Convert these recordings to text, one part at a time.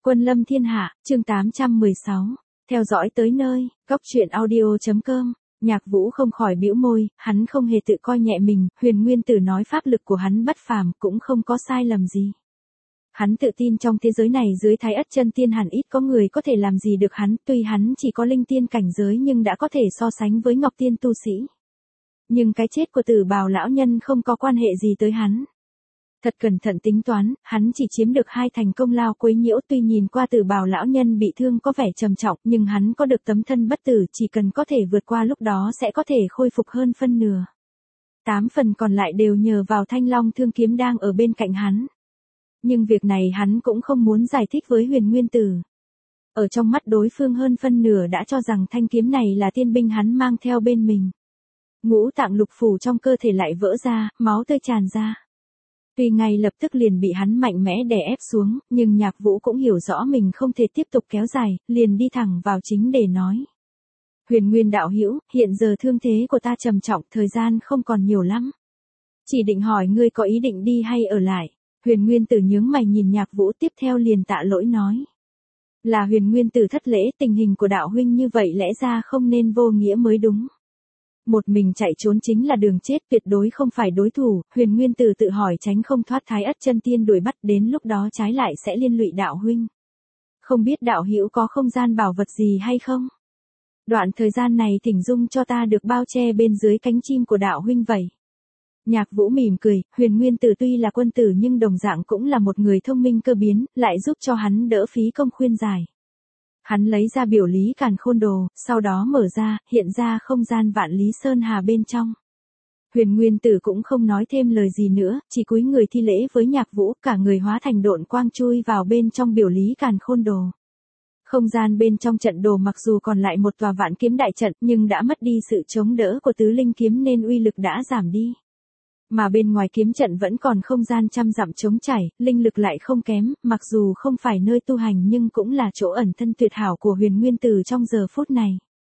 Quân lâm thiên hạ, chương 816. Theo dõi tới nơi, góc truyện audio.com. Nhạc Vũ không khỏi bĩu môi, hắn không hề tự coi nhẹ mình, Huyền Nguyên Tử nói pháp lực của hắn bất phàm cũng không có sai lầm gì. Hắn tự tin trong thế giới này dưới Thái Ất Chân Tiên hẳn ít có người có thể làm gì được hắn, tuy hắn chỉ có linh tiên cảnh giới nhưng đã có thể so sánh với Ngọc Tiên tu sĩ. Nhưng cái chết của Tử Bào lão nhân không có quan hệ gì tới hắn. Thật cẩn thận tính toán, hắn chỉ chiếm được 2 thành công lao quấy nhiễu, tuy nhìn qua Tử Bào lão nhân bị thương có vẻ trầm trọng, nhưng hắn có được tấm thân bất tử, chỉ cần có thể vượt qua lúc đó sẽ có thể khôi phục hơn phân nửa. 8 phần còn lại đều nhờ vào Thanh Long Thương kiếm đang ở bên cạnh hắn. Nhưng việc này hắn cũng không muốn giải thích với Huyền Nguyên Tử. Ở trong mắt đối phương hơn phân nửa đã cho rằng thanh kiếm này là tiên binh hắn mang theo bên mình. Ngũ tạng lục phủ trong cơ thể lại vỡ ra, máu tươi tràn ra. Tuy ngay lập tức liền bị hắn mạnh mẽ đè ép xuống, nhưng Nhạc Vũ cũng hiểu rõ mình không thể tiếp tục kéo dài, liền đi thẳng vào chính để nói. Huyền Nguyên đạo hữu, hiện giờ thương thế của ta trầm trọng, thời gian không còn nhiều lắm. Chỉ định hỏi ngươi có ý định đi hay ở lại. Huyền Nguyên Tử nhướng mày nhìn Nhạc Vũ, tiếp theo liền tạ lỗi nói. Là Huyền Nguyên Tử thất lễ, tình hình của đạo huynh như vậy lẽ ra không nên vô nghĩa mới đúng. Một mình chạy trốn chính là đường chết, tuyệt đối không phải đối thủ. Huyền Nguyên Tử tự hỏi tránh không thoát Thái Ất Chân Tiên đuổi bắt, đến lúc đó trái lại sẽ liên lụy đạo huynh. Không biết đạo hữu có không gian bảo vật gì hay không? Đoạn thời gian này thỉnh dung cho ta được bao che bên dưới cánh chim của đạo huynh vậy. Nhạc Vũ mỉm cười, Huyền Nguyên Tử tuy là quân tử nhưng đồng dạng cũng là một người thông minh cơ biến, lại giúp cho hắn đỡ phí công khuyên giải. Hắn lấy ra biểu lý càn khôn đồ, sau đó mở ra, hiện ra không gian vạn lý sơn hà bên trong. Huyền Nguyên Tử cũng không nói thêm lời gì nữa, chỉ cúi người thi lễ với Nhạc Vũ, cả người hóa thành độn quang chui vào bên trong biểu lý càn khôn đồ. Không gian bên trong trận đồ mặc dù còn lại một tòa vạn kiếm đại trận nhưng đã mất đi sự chống đỡ của tứ linh kiếm nên uy lực đã giảm đi. Mà bên ngoài kiếm trận vẫn còn không gian trăm dặm trống trải, linh lực lại không kém, mặc dù không phải nơi tu hành nhưng cũng là chỗ ẩn thân tuyệt hảo của Huyền Nguyên Tử trong giờ phút này.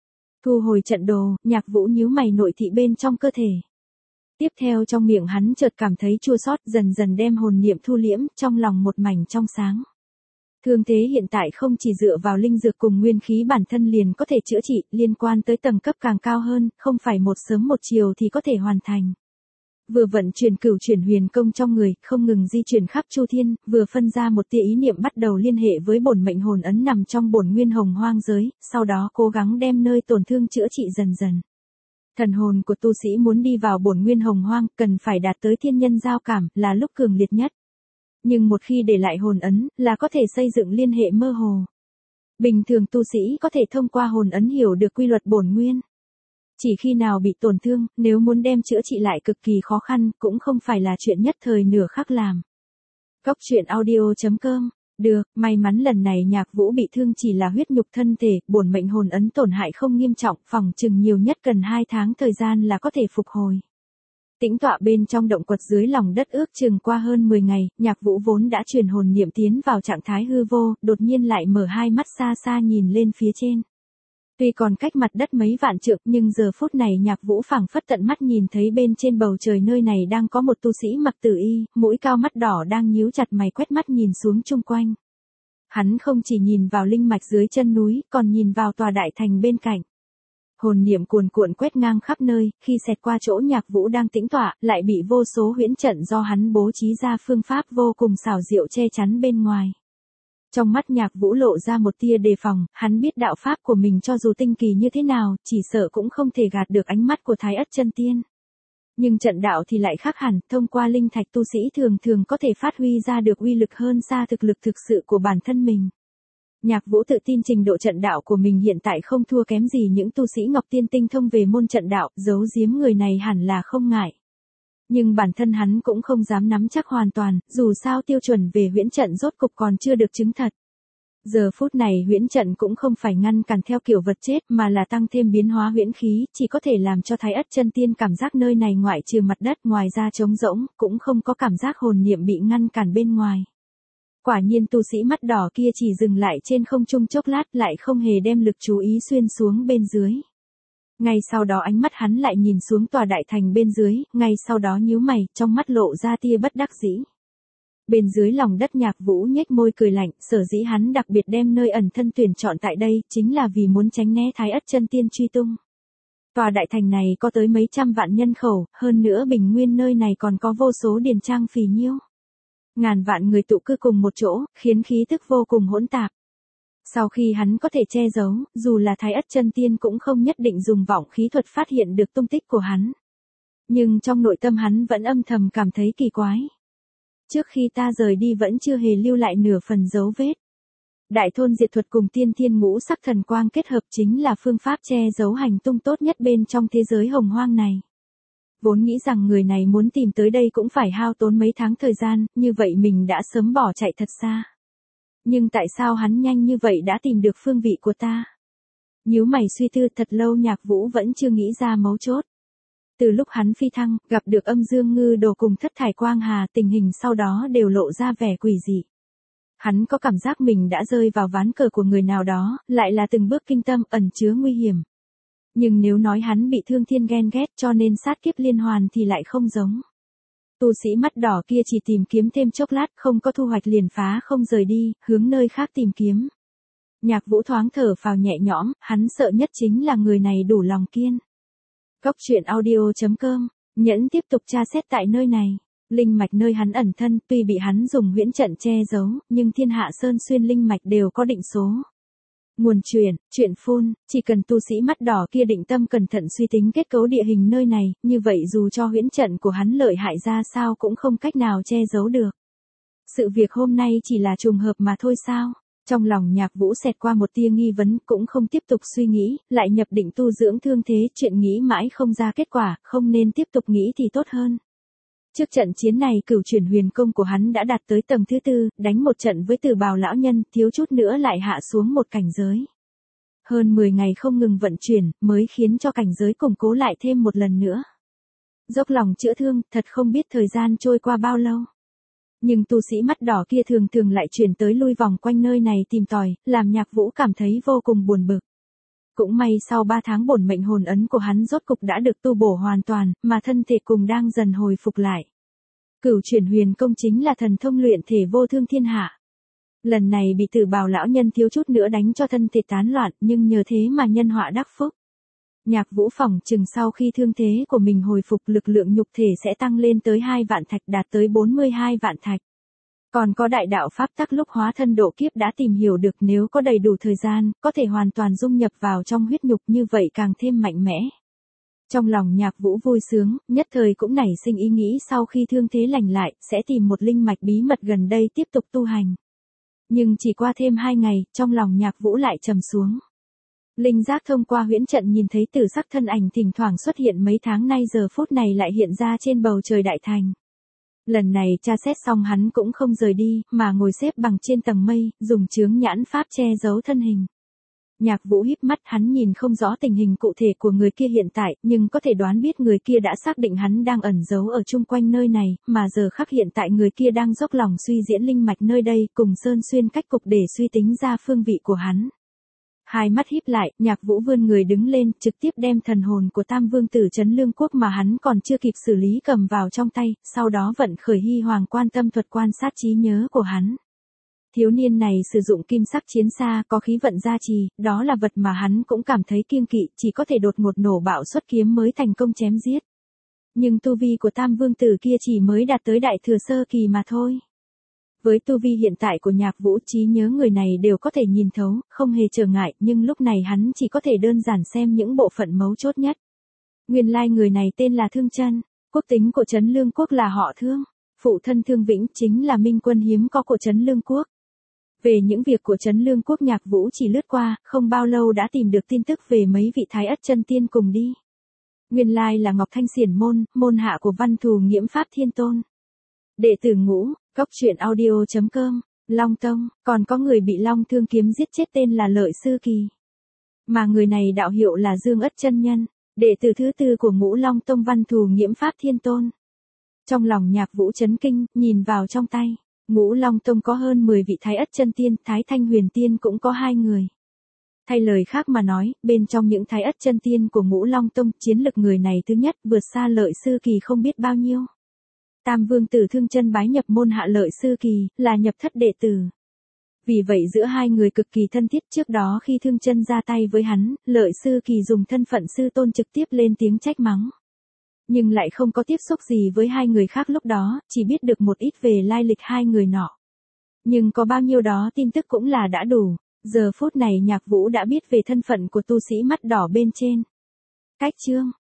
Thu hồi trận đồ, Nhạc Vũ nhíu mày nội thị bên trong cơ thể. Tiếp theo trong miệng hắn chợt cảm thấy chua xót, dần dần đem hồn niệm thu liễm, trong lòng một mảnh trong sáng. Thương thế hiện tại không chỉ dựa vào linh dược cùng nguyên khí bản thân liền có thể chữa trị, liên quan tới tầng cấp càng cao hơn, không phải một sớm một chiều thì có thể hoàn thành. Vừa vận chuyển cửu chuyển huyền công trong người, không ngừng di chuyển khắp chu thiên, vừa phân ra một tia ý niệm bắt đầu liên hệ với bổn mệnh hồn ấn nằm trong bổn nguyên hồng hoang giới, sau đó cố gắng đem nơi tổn thương chữa trị dần dần. Thần hồn của tu sĩ muốn đi vào bổn nguyên hồng hoang, cần phải đạt tới thiên nhân giao cảm, là lúc cường liệt nhất. Nhưng một khi để lại hồn ấn, là có thể xây dựng liên hệ mơ hồ. Bình thường tu sĩ có thể thông qua hồn ấn hiểu được quy luật bổn nguyên. Chỉ khi nào bị tổn thương, nếu muốn đem chữa trị lại cực kỳ khó khăn, cũng không phải là chuyện nhất thời nửa khắc làm. Góc truyện audio.com. Được, may mắn lần này Nhạc Vũ bị thương chỉ là huyết nhục thân thể, bổn mệnh hồn ấn tổn hại không nghiêm trọng, phòng chừng nhiều nhất cần 2 tháng thời gian là có thể phục hồi. Tĩnh tọa bên trong động quật dưới lòng đất ước chừng qua hơn 10 ngày, Nhạc Vũ vốn đã truyền hồn niệm tiến vào trạng thái hư vô, đột nhiên lại mở hai mắt xa xa nhìn lên phía trên. Tuy còn cách mặt đất mấy vạn trượng nhưng giờ phút này Nhạc Vũ phảng phất tận mắt nhìn thấy bên trên bầu trời nơi này đang có một tu sĩ mặc tử y, mũi cao mắt đỏ đang nhíu chặt mày quét mắt nhìn xuống chung quanh. Hắn không chỉ nhìn vào linh mạch dưới chân núi, còn nhìn vào tòa đại thành bên cạnh. Hồn niệm cuồn cuộn quét ngang khắp nơi, khi xẹt qua chỗ Nhạc Vũ đang tĩnh tọa, lại bị vô số huyễn trận do hắn bố trí ra phương pháp vô cùng xảo diệu che chắn bên ngoài. Trong mắt Nhạc Vũ lộ ra một tia đề phòng, hắn biết đạo pháp của mình cho dù tinh kỳ như thế nào, chỉ sợ cũng không thể gạt được ánh mắt của Thái Ất Chân Tiên. Nhưng trận đạo thì lại khác hẳn, thông qua linh thạch tu sĩ thường thường có thể phát huy ra được uy lực hơn xa thực lực thực sự của bản thân mình. Nhạc Vũ tự tin trình độ trận đạo của mình hiện tại không thua kém gì những tu sĩ Ngọc Tiên tinh thông về môn trận đạo, giấu giếm người này hẳn là không ngại. Nhưng bản thân hắn cũng không dám nắm chắc hoàn toàn, dù sao tiêu chuẩn về huyễn trận rốt cục còn chưa được chứng thật. Giờ phút này huyễn trận cũng không phải ngăn cản theo kiểu vật chết mà là tăng thêm biến hóa huyễn khí, chỉ có thể làm cho Thái Ất Chân Tiên cảm giác nơi này ngoại trừ mặt đất ngoài ra trống rỗng, cũng không có cảm giác hồn niệm bị ngăn cản bên ngoài. Quả nhiên tu sĩ mắt đỏ kia chỉ dừng lại trên không trung chốc lát lại không hề đem lực chú ý xuyên xuống bên dưới. Ngay sau đó ánh mắt hắn lại nhìn xuống tòa đại thành bên dưới, ngay sau đó nhíu mày, trong mắt lộ ra tia bất đắc dĩ. Bên dưới lòng đất Nhạc Vũ nhếch môi cười lạnh, sở dĩ hắn đặc biệt đem nơi ẩn thân tuyển chọn tại đây, chính là vì muốn tránh né Thái Ất Chân Tiên truy tung. Tòa đại thành này có tới mấy trăm vạn nhân khẩu, hơn nữa bình nguyên nơi này còn có vô số điền trang phì nhiêu. Ngàn vạn người tụ cư cùng một chỗ, khiến khí tức vô cùng hỗn tạp. Sau khi hắn có thể che giấu, dù là Thái Ất Chân Tiên cũng không nhất định dùng vọng khí thuật phát hiện được tung tích của hắn. Nhưng trong nội tâm hắn vẫn âm thầm cảm thấy kỳ quái. Trước khi ta rời đi vẫn chưa hề lưu lại nửa phần dấu vết. Đại thôn diệt thuật cùng tiên thiên ngũ sắc thần quang kết hợp chính là phương pháp che giấu hành tung tốt nhất bên trong thế giới hồng hoang này. Vốn nghĩ rằng người này muốn tìm tới đây cũng phải hao tốn mấy tháng thời gian, như vậy mình đã sớm bỏ chạy thật xa. Nhưng tại sao hắn nhanh như vậy đã tìm được phương vị của ta? Nhíu mày suy tư thật lâu Nhạc Vũ vẫn chưa nghĩ ra mấu chốt. Từ lúc hắn phi thăng, gặp được Âm Dương Ngư Đồ cùng Thất Thải Quang Hà, tình hình sau đó đều lộ ra vẻ quỷ dị. Hắn có cảm giác mình đã rơi vào ván cờ của người nào đó, lại là từng bước kinh tâm ẩn chứa nguy hiểm. Nhưng nếu nói hắn bị Thương Thiên ghen ghét cho nên sát kiếp liên hoàn thì lại không giống. Tu sĩ mắt đỏ kia chỉ tìm kiếm thêm chốc lát, không có thu hoạch liền phá không rời đi, hướng nơi khác tìm kiếm. Nhạc Vũ thoáng thở phào nhẹ nhõm, hắn sợ nhất chính là người này đủ lòng kiên. Góc truyện audio.com, Nhẫn tiếp tục tra xét tại nơi này. Linh mạch nơi hắn ẩn thân tuy bị hắn dùng huyễn trận che giấu, nhưng thiên hạ sơn xuyên linh mạch đều có định số. Nguồn chuyện phun, chỉ cần tu sĩ mắt đỏ kia định tâm cẩn thận suy tính kết cấu địa hình nơi này, như vậy dù cho huyễn trận của hắn lợi hại ra sao cũng không cách nào che giấu được. Sự việc hôm nay chỉ là trùng hợp mà thôi sao? Trong lòng Nhạc Vũ xẹt qua một tia nghi vấn, cũng không tiếp tục suy nghĩ, lại nhập định tu dưỡng thương thế, chuyện nghĩ mãi không ra kết quả, không nên tiếp tục nghĩ thì tốt hơn. Trước trận chiến này Cửu Chuyển Huyền Công của hắn đã đạt tới tầng thứ 4, đánh một trận với Tử Bào lão nhân, thiếu chút nữa lại hạ xuống một cảnh giới. Hơn 10 ngày không ngừng vận chuyển, mới khiến cho cảnh giới củng cố lại thêm một lần nữa. Dốc lòng chữa thương, thật không biết thời gian trôi qua bao lâu. Nhưng tu sĩ mắt đỏ kia thường thường lại chuyển tới lui vòng quanh nơi này tìm tòi, làm Nhạc Vũ cảm thấy vô cùng buồn bực. Cũng may sau 3 tháng bổn mệnh hồn ấn của hắn rốt cục đã được tu bổ hoàn toàn, mà thân thể cùng đang dần hồi phục lại. Cửu Chuyển Huyền Công chính là thần thông luyện thể vô thương thiên hạ. Lần này bị Tử Bào lão nhân thiếu chút nữa đánh cho thân thể tán loạn, nhưng nhờ thế mà nhân họa đắc phúc. Nhạc Vũ phỏng chừng sau khi thương thế của mình hồi phục lực lượng nhục thể sẽ tăng lên tới 2 vạn thạch, đạt tới 42 vạn thạch. Còn có đại đạo pháp tắc lúc hóa thân độ kiếp đã tìm hiểu được, nếu có đầy đủ thời gian, có thể hoàn toàn dung nhập vào trong huyết nhục, như vậy càng thêm mạnh mẽ. Trong lòng Nhạc Vũ vui sướng, nhất thời cũng nảy sinh ý nghĩ sau khi thương thế lành lại, sẽ tìm một linh mạch bí mật gần đây tiếp tục tu hành. Nhưng chỉ qua thêm 2 ngày, trong lòng Nhạc Vũ lại trầm xuống. Linh giác thông qua huyễn trận nhìn thấy tử sắc thân ảnh thỉnh thoảng xuất hiện mấy tháng nay giờ phút này lại hiện ra trên bầu trời đại thành. Lần này tra xét xong hắn cũng không rời đi, mà ngồi xếp bằng trên tầng mây, dùng chướng nhãn pháp che giấu thân hình. Nhạc Vũ híp mắt, hắn nhìn không rõ tình hình cụ thể của người kia hiện tại, nhưng có thể đoán biết người kia đã xác định hắn đang ẩn giấu ở chung quanh nơi này, mà giờ khắc hiện tại người kia đang dốc lòng suy diễn linh mạch nơi đây, cùng sơn xuyên cách cục để suy tính ra phương vị của hắn. Hai mắt híp lại, Nhạc Vũ vươn người đứng lên, trực tiếp đem thần hồn của Tam Vương tử Trấn Lương Quốc mà hắn còn chưa kịp xử lý cầm vào trong tay, sau đó vận khởi Hy Hoàng Quan Tâm thuật quan sát trí nhớ của hắn. Thiếu niên này sử dụng kim sắc chiến xa có khí vận gia trì, đó là vật mà hắn cũng cảm thấy kiêng kỵ, chỉ có thể đột ngột nổ bạo xuất kiếm mới thành công chém giết. Nhưng tu vi của Tam Vương tử kia chỉ mới đạt tới đại thừa sơ kỳ mà thôi. Với tu vi hiện tại của Nhạc Vũ, trí nhớ người này đều có thể nhìn thấu, không hề trở ngại, nhưng lúc này hắn chỉ có thể đơn giản xem những bộ phận mấu chốt nhất. Nguyên lai người này tên là Thương Chân, quốc tính của Trấn Lương Quốc là họ Thương, phụ thân Thương Vĩnh chính là minh quân hiếm có của Trấn Lương Quốc. Về những việc của Trấn Lương Quốc Nhạc Vũ chỉ lướt qua, không bao lâu đã tìm được tin tức về mấy vị Thái Ất chân tiên cùng đi. Nguyên lai là Ngọc Thanh Xiển môn, môn hạ của Văn Thù Nghiễm Pháp Thiên Tôn. Đệ tử Ngũ, Góc truyện audio.com, Long Tông, còn có người bị Long Thương kiếm giết chết tên là Lợi Sư Kỳ. Mà người này đạo hiệu là Dương Ất chân nhân, đệ tử thứ 4 của Ngũ Long Tông Văn Thù Nghiễm Pháp Thiên Tôn. Trong lòng Nhạc Vũ chấn kinh, nhìn vào trong tay, Ngũ Long Tông có hơn 10 vị Thái Ất chân tiên, Thái Thanh Huyền Tiên cũng có 2 người. Thay lời khác mà nói, bên trong những Thái Ất chân tiên của Ngũ Long Tông, chiến lực người này thứ nhất vượt xa Lợi Sư Kỳ không biết bao nhiêu. Tam vương tử Thương Chân bái nhập môn hạ Lợi Sư Kỳ, là nhập thất đệ tử. Vì vậy giữa hai người cực kỳ thân thiết, trước đó khi Thương Chân ra tay với hắn, Lợi Sư Kỳ dùng thân phận sư tôn trực tiếp lên tiếng trách mắng. Nhưng lại không có tiếp xúc gì với hai người khác lúc đó, chỉ biết được một ít về lai lịch hai người nọ. Nhưng có bao nhiêu đó tin tức cũng là đã đủ. Giờ phút này Nhạc Vũ đã biết về thân phận của tu sĩ mắt đỏ bên trên. Cách chương